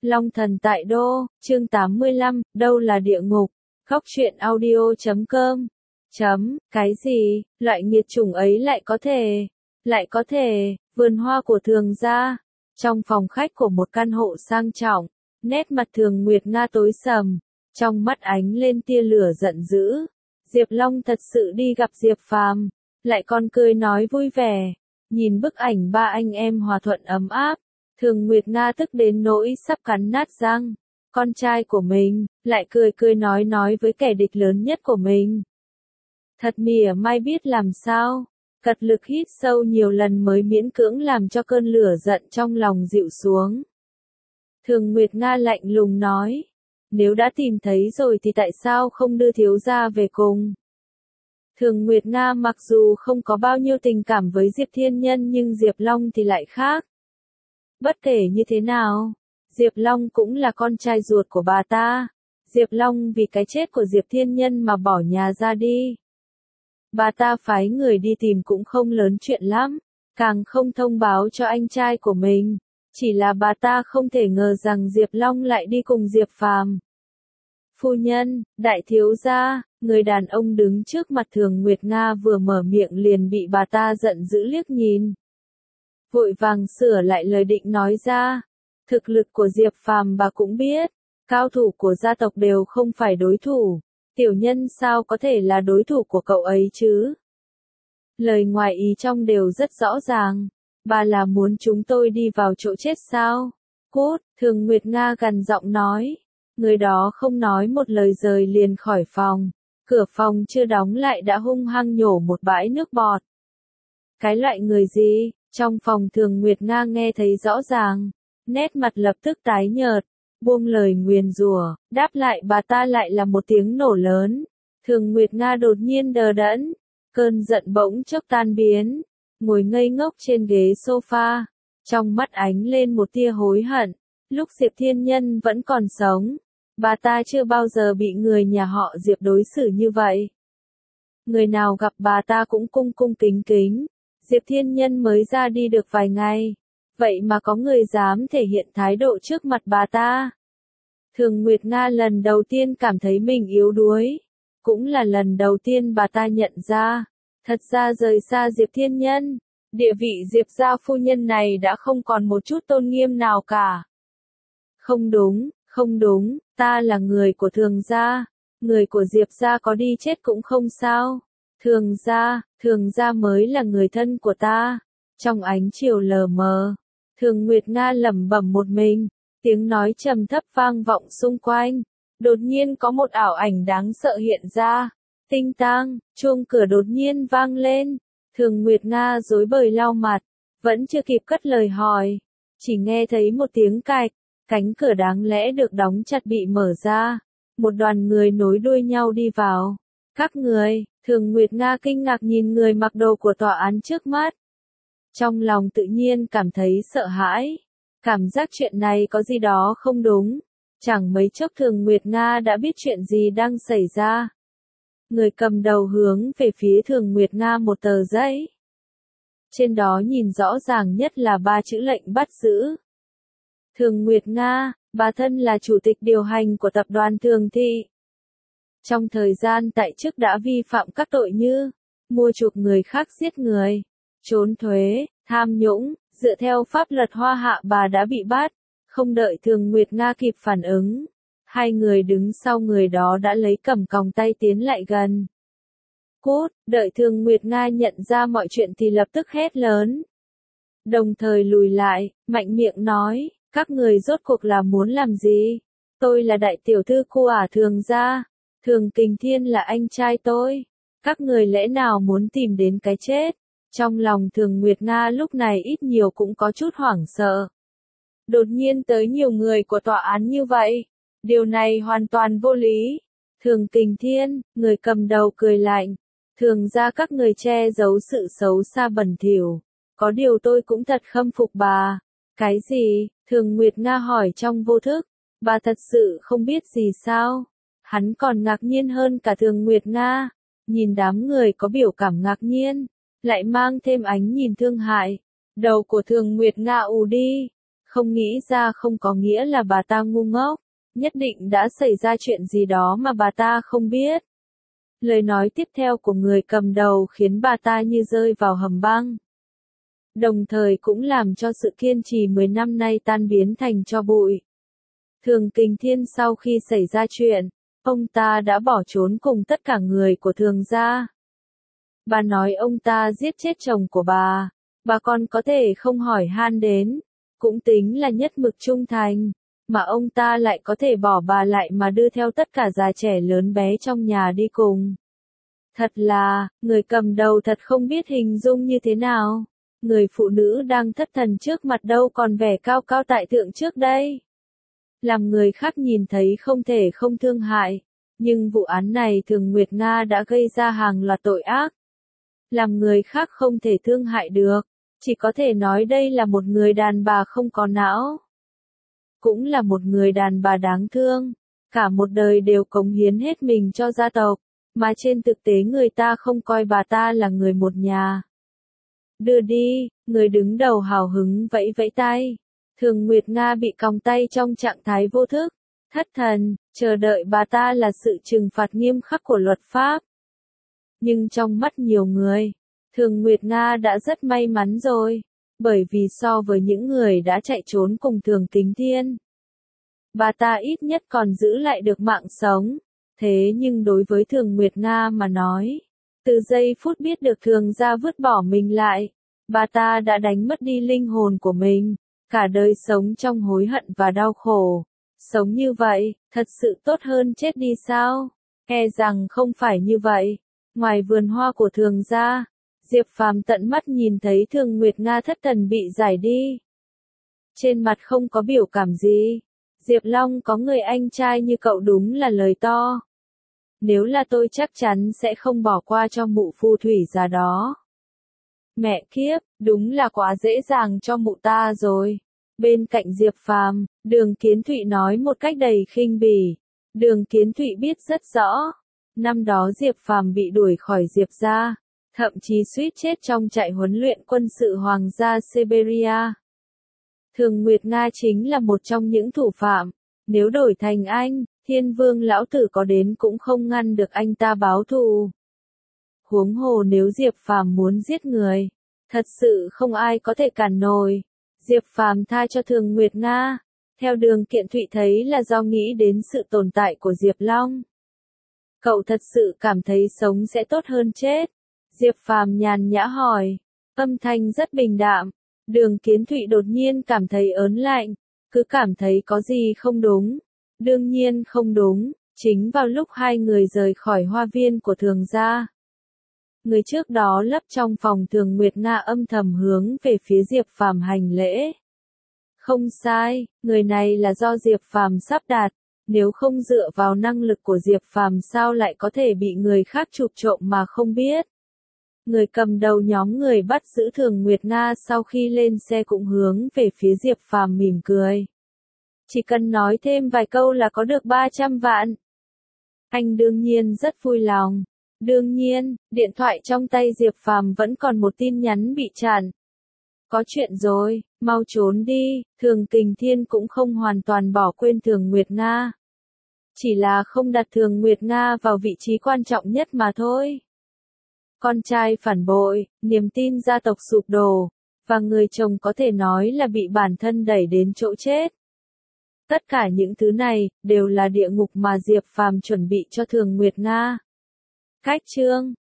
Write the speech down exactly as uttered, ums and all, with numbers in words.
Long thần tại đô, chương tám mươi lăm, đâu là địa ngục, góc truyện audio chấm com. Chấm, cái gì, loại nghiệt chủng ấy lại có thể, lại có thể, vườn hoa của Thường gia, trong phòng khách của một căn hộ sang trọng, nét mặt Thường Nguyệt Nga tối sầm, trong mắt ánh lên tia lửa giận dữ. Diệp Long thật sự đi gặp Diệp Phàm, lại còn cười nói vui vẻ, nhìn bức ảnh ba anh em hòa thuận ấm áp. Thường Nguyệt Nga tức đến nỗi sắp cắn nát răng, con trai của mình, lại cười cười nói nói với kẻ địch lớn nhất của mình. Thật mỉa mai biết làm sao, cật lực hít sâu nhiều lần mới miễn cưỡng làm cho cơn lửa giận trong lòng dịu xuống. Thường Nguyệt Nga lạnh lùng nói, nếu đã tìm thấy rồi thì tại sao không đưa thiếu gia về cùng? Thường Nguyệt Nga mặc dù không có bao nhiêu tình cảm với Diệp Thiên Nhân nhưng Diệp Long thì lại khác. Bất kể như thế nào, Diệp Long cũng là con trai ruột của bà ta. Diệp Long vì cái chết của Diệp Thiên Nhân mà bỏ nhà ra đi. Bà ta phái người đi tìm cũng không lớn chuyện lắm, càng không thông báo cho anh trai của mình. Chỉ là bà ta không thể ngờ rằng Diệp Long lại đi cùng Diệp Phàm. Phu nhân, đại thiếu gia, người đàn ông đứng trước mặt Thường Nguyệt Nga vừa mở miệng liền bị bà ta giận dữ liếc nhìn. Vội vàng sửa lại lời định nói ra. Thực lực của Diệp Phàm bà cũng biết, cao thủ của gia tộc đều không phải đối thủ, tiểu nhân sao có thể là đối thủ của cậu ấy chứ? Lời ngoài ý trong đều rất rõ ràng, bà là muốn chúng tôi đi vào chỗ chết sao? Cút, Thường Nguyệt Nga gằn giọng nói, người đó không nói một lời rời liền khỏi phòng, cửa phòng chưa đóng lại đã hung hăng nhổ một bãi nước bọt. Cái loại người gì? Trong phòng Thường Nguyệt Nga nghe thấy rõ ràng, nét mặt lập tức tái nhợt, buông lời nguyền rủa, đáp lại bà ta lại là một tiếng nổ lớn. Thường Nguyệt Nga đột nhiên đờ đẫn, cơn giận bỗng chốc tan biến, ngồi ngây ngốc trên ghế sofa, trong mắt ánh lên một tia hối hận, lúc Diệp Thiên Nhân vẫn còn sống, bà ta chưa bao giờ bị người nhà họ Diệp đối xử như vậy. Người nào gặp bà ta cũng cung cung kính kính. Diệp Thiên Nhân mới ra đi được vài ngày, vậy mà có người dám thể hiện thái độ trước mặt bà ta. Thường Nguyệt Nga lần đầu tiên cảm thấy mình yếu đuối, cũng là lần đầu tiên bà ta nhận ra, thật ra rời xa Diệp Thiên Nhân, địa vị Diệp gia phu nhân này đã không còn một chút tôn nghiêm nào cả. Không đúng, không đúng, ta là người của Thường gia, người của Diệp gia có đi chết cũng không sao. Thường gia, Thường gia mới là người thân của ta. Trong ánh chiều lờ mờ, Thường Nguyệt Nga lẩm bẩm một mình, tiếng nói trầm thấp vang vọng xung quanh. Đột nhiên có một ảo ảnh đáng sợ hiện ra. Tinh tang, chuông cửa đột nhiên vang lên. Thường Nguyệt Nga rối bời lau mặt, vẫn chưa kịp cất lời hỏi, chỉ nghe thấy một tiếng cạch, cánh cửa đáng lẽ được đóng chặt bị mở ra. Một đoàn người nối đuôi nhau đi vào. Các người, Thường Nguyệt Nga kinh ngạc nhìn người mặc đồ của tòa án trước mắt. Trong lòng tự nhiên cảm thấy sợ hãi. Cảm giác chuyện này có gì đó không đúng. Chẳng mấy chốc Thường Nguyệt Nga đã biết chuyện gì đang xảy ra. Người cầm đầu hướng về phía Thường Nguyệt Nga một tờ giấy. Trên đó nhìn rõ ràng nhất là ba chữ lệnh bắt giữ. Thường Nguyệt Nga, bà thân là chủ tịch điều hành của tập đoàn Thường Thị. Trong thời gian tại chức đã vi phạm các tội như mua chuộc người khác giết người, trốn thuế, tham nhũng, dựa theo pháp luật Hoa Hạ bà đã bị bắt. Không đợi Thường Nguyệt Nga kịp phản ứng, hai người đứng sau người đó đã lấy cầm còng tay tiến lại gần. Cút, đợi Thường Nguyệt Nga nhận ra mọi chuyện thì lập tức hét lớn. Đồng thời lùi lại, mạnh miệng nói, các người rốt cuộc là muốn làm gì? Tôi là đại tiểu thư của ả Thường gia. Thường Kình Thiên là anh trai tôi. Các người lẽ nào muốn tìm đến cái chết? Trong lòng Thường Nguyệt Nga lúc này ít nhiều cũng có chút hoảng sợ. Đột nhiên tới nhiều người của tòa án như vậy. Điều này hoàn toàn vô lý. Thường Kình Thiên, người cầm đầu cười lạnh. Thường ra các người che giấu sự xấu xa bẩn thỉu. Có điều tôi cũng thật khâm phục bà. Cái gì? Thường Nguyệt Nga hỏi trong vô thức. Bà thật sự không biết gì sao? Hắn còn ngạc nhiên hơn cả Thường Nguyệt Nga, nhìn đám người có biểu cảm ngạc nhiên, lại mang thêm ánh nhìn thương hại. Đầu của Thường Nguyệt Nga ù đi, Không nghĩ ra không có nghĩa là bà ta ngu ngốc, nhất định đã xảy ra chuyện gì đó mà bà ta không biết. Lời nói tiếp theo của người cầm đầu khiến bà ta như rơi vào hầm băng. Đồng thời cũng làm cho sự kiên trì mười năm nay tan biến thành tro bụi. Thường Kình Thiên sau khi xảy ra chuyện, ông ta đã bỏ trốn cùng tất cả người của Thường gia. Bà nói ông ta giết chết chồng của bà, bà còn có thể không hỏi han đến, cũng tính là nhất mực trung thành, mà ông ta lại có thể bỏ bà lại mà đưa theo tất cả già trẻ lớn bé trong nhà đi cùng. Thật là, người cầm đầu thật không biết hình dung như thế nào. Người phụ nữ đang thất thần trước mặt đâu còn vẻ cao cao tại thượng trước đây. Làm người khác nhìn thấy không thể không thương hại, nhưng vụ án này Thường Nguyệt Nga đã gây ra hàng loạt tội ác. Làm người khác không thể thương hại được, chỉ có thể nói đây là một người đàn bà không có não. Cũng là một người đàn bà đáng thương, cả một đời đều cống hiến hết mình cho gia tộc, mà trên thực tế người ta không coi bà ta là người một nhà. Đưa đi, người đứng đầu hào hứng vẫy vẫy tay. Thường Nguyệt Nga bị còng tay trong trạng thái vô thức, thất thần, chờ đợi bà ta là sự trừng phạt nghiêm khắc của luật pháp. Nhưng trong mắt nhiều người, Thường Nguyệt Nga đã rất may mắn rồi, bởi vì so với những người đã chạy trốn cùng Thường Kính Thiên, bà ta ít nhất còn giữ lại được mạng sống. Thế nhưng đối với Thường Nguyệt Nga mà nói, từ giây phút biết được Thường gia vứt bỏ mình lại, bà ta đã đánh mất đi linh hồn của mình, cả đời sống trong hối hận và đau khổ. Sống như vậy, thật sự tốt hơn chết đi sao? E rằng không phải như vậy. Ngoài vườn hoa của Thường gia, Diệp Phàm tận mắt nhìn thấy Thường Nguyệt Nga thất thần bị giải đi. Trên mặt không có biểu cảm gì. Diệp Long có người anh trai như cậu đúng là lời to. Nếu là tôi chắc chắn sẽ không bỏ qua cho mụ phù thủy già đó. Mẹ kiếp, đúng là quá dễ dàng cho mụ ta rồi. Bên cạnh Diệp Phàm, Đường Kiến Thụy nói một cách đầy khinh bỉ. Đường Kiến Thụy biết rất rõ, năm đó Diệp Phàm bị đuổi khỏi Diệp gia, thậm chí suýt chết trong trại huấn luyện quân sự Hoàng gia Siberia. Thường Nguyệt Nga chính là một trong những thủ phạm, nếu đổi thành anh, Thiên Vương lão tử có đến cũng không ngăn được anh ta báo thù. Huống hồ nếu Diệp Phàm muốn giết người, thật sự không ai có thể cản nổi. Diệp Phàm tha cho Thường Nguyệt Nga, theo Đường Kiện Thụy thấy là do nghĩ đến sự tồn tại của Diệp Long. Cậu thật sự cảm thấy sống sẽ tốt hơn chết? Diệp Phàm nhàn nhã hỏi, âm thanh rất bình đạm. Đường Kiến Thụy đột nhiên cảm thấy ớn lạnh, cứ cảm thấy có gì không đúng. Đương nhiên không đúng, chính vào lúc hai người rời khỏi hoa viên của Thường gia. Người trước đó lấp trong phòng Thường Nguyệt Nga âm thầm hướng về phía Diệp Phàm hành lễ. Không sai, người này là do Diệp Phàm sắp đặt, nếu không dựa vào năng lực của Diệp Phàm sao lại có thể bị người khác chụp trộm mà không biết. Người cầm đầu nhóm người bắt giữ Thường Nguyệt Nga sau khi lên xe cũng hướng về phía Diệp Phàm mỉm cười. Chỉ cần nói thêm vài câu là có được ba trăm vạn. Anh đương nhiên rất vui lòng. Đương nhiên, điện thoại trong tay Diệp Phàm vẫn còn một tin nhắn bị chặn. Có chuyện rồi, mau trốn đi. Thường Kình Thiên cũng không hoàn toàn bỏ quên Thường Nguyệt Nga. Chỉ là không đặt Thường Nguyệt Nga vào vị trí quan trọng nhất mà thôi. Con trai phản bội, niềm tin gia tộc sụp đổ, và người chồng có thể nói là bị bản thân đẩy đến chỗ chết. Tất cả những thứ này, đều là địa ngục mà Diệp Phàm chuẩn bị cho Thường Nguyệt Nga. Cách chương